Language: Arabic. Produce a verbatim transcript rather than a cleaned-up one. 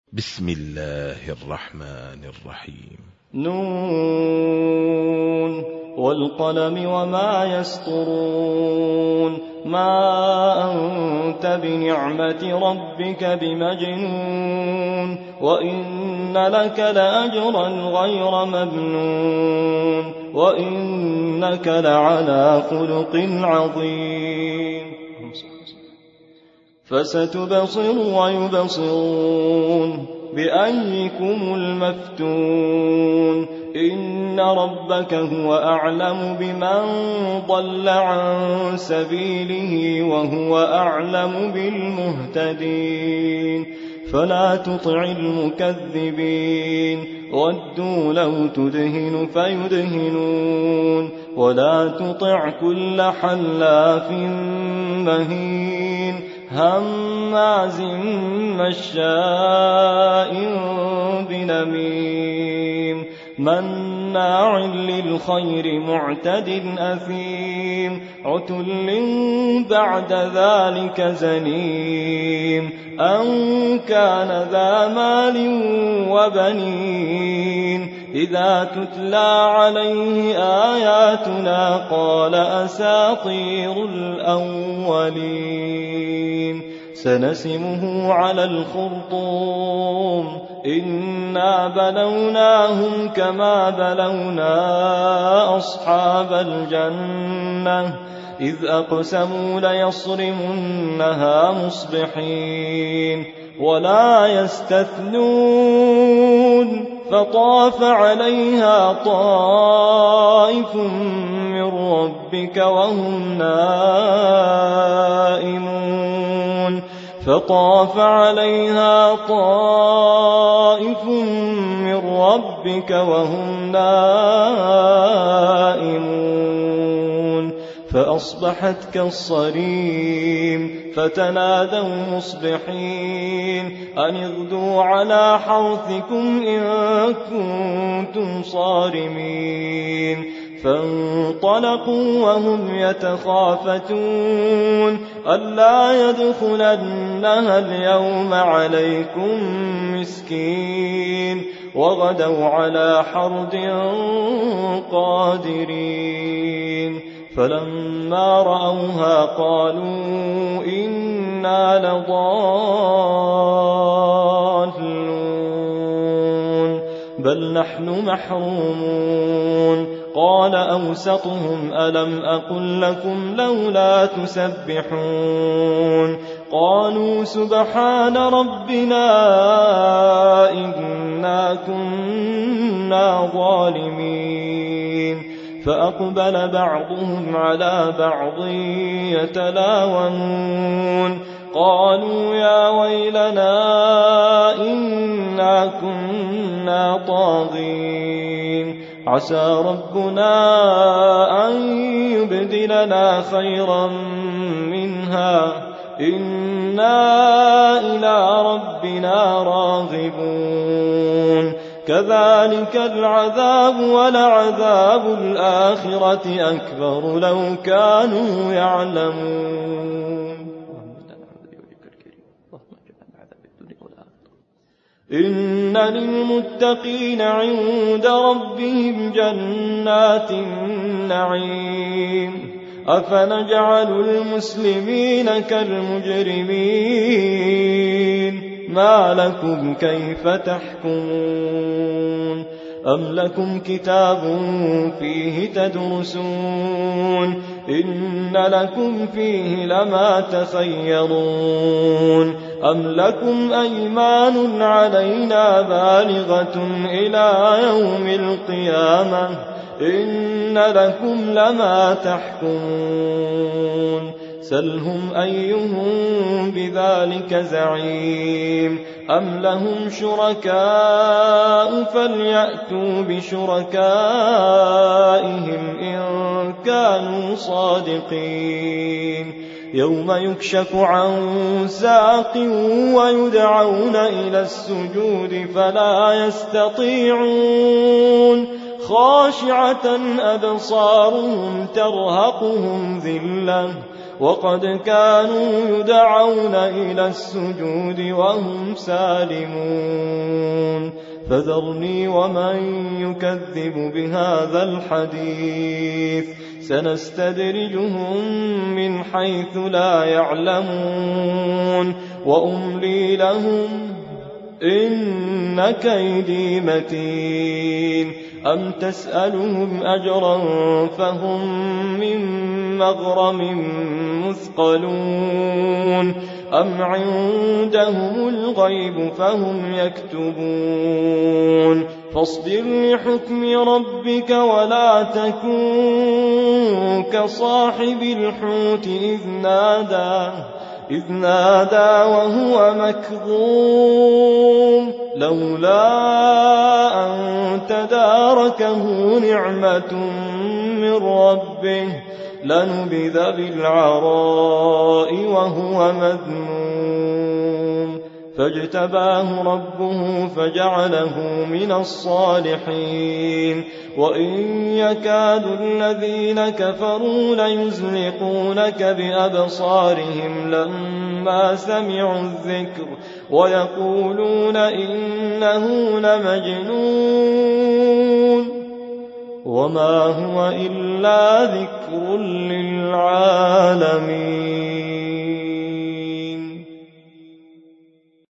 بسم الله الرحمن الرحيم. نون والقلم وما يسطرون ما أنت بنعمة ربك بمجنون وإن لك لأجرا غير ممنون وإنك لعلى خلق عظيم. فستبصر ويبصرون بأيكم المفتون إن ربك هو أعلم بمن ضل عن سبيله وهو أعلم بالمهتدين. فلا تطع المكذبين ودوا لو تدهن فيدهنون ولا تطع كل حلاف مهين هماز مشاء بنميم مناع للخير معتد أثيم عتل بعد ذلك زنيم أن كان ذا مال وبنين إذا تتلى عليه آياتنا قال أساطير الأولين. سنسمه على الخرطوم إنا بلوناهم كما بلونا أصحاب الجنة إذ أقسموا ليصرمنها مصبحين ولا يستثنون فطاف عليها طائف من ربك وهم نائمون فطاف عليها طائف من ربك وهم نائمون فأصبحت كالصريم فتنادوا مصبحين أن اغدوا على حرثكم إن كنتم صارمين. فانطلقوا وهم يتخافتون ألا يدخلنها اليوم عليكم مسكين وغدوا على حرد قادرين. فلما رأوها قالوا إنا لضالون بل نحن محرومون. قال أوسطهم ألم أقل لكم لولا تسبحون قالوا سبحان ربنا إنا كنا ظالمين. فأقبل بعضهم على بعض يتلاومون قالوا يا ويلنا إنا كنا طاغين عسى ربنا أن يبدلنا خيرا منها إنا إلى ربنا راغبون. كذلك العذاب ولعذاب الآخرة أكبر لو كانوا يعلمون. إن للمتقين عند ربهم جنات النعيم أفنجعل المسلمين كالمجرمين ما لكم كيف تحكمون أم لكم كتاب فيه تدرسون إن لكم فيه لما تخيرون أم لكم أيمان علينا بالغة إلى يوم القيامة إن لكم لما تحكمون سلهم أيهم بذلك زعيم أم لهم شركاء فليأتوا بشركائهم إن كانوا صادقين. يوم يكشف عن ساق ويدعون إلى السجود فلا يستطيعون خاشعة أبصارهم ترهقهم ذلة وقد كانوا يدعون إلى السجود وهم سالمون فذرني ومن يكذب بهذا الحديث سنستدرجهم من حيث لا يعلمون وأملي لهم إن كيدي متين أم تسألهم أجرا فهم من مغرم مثقلون أم عندهم الغيب فهم يكتبون فاصبر لحكم ربك ولا تكن كصاحب الحوت إذ نادى إذ نادى وهو مكظوم لولا أن تداركه نعمة من ربه لنبذ بالعراء وهو مذموم فاجتباه ربه فجعله من الصالحين وإن يكاد الذين كفروا ليزلقونك بأبصارهم لما سمعوا الذكر ويقولون إنه لمجنون وما هو إلا ذكر للعالمين.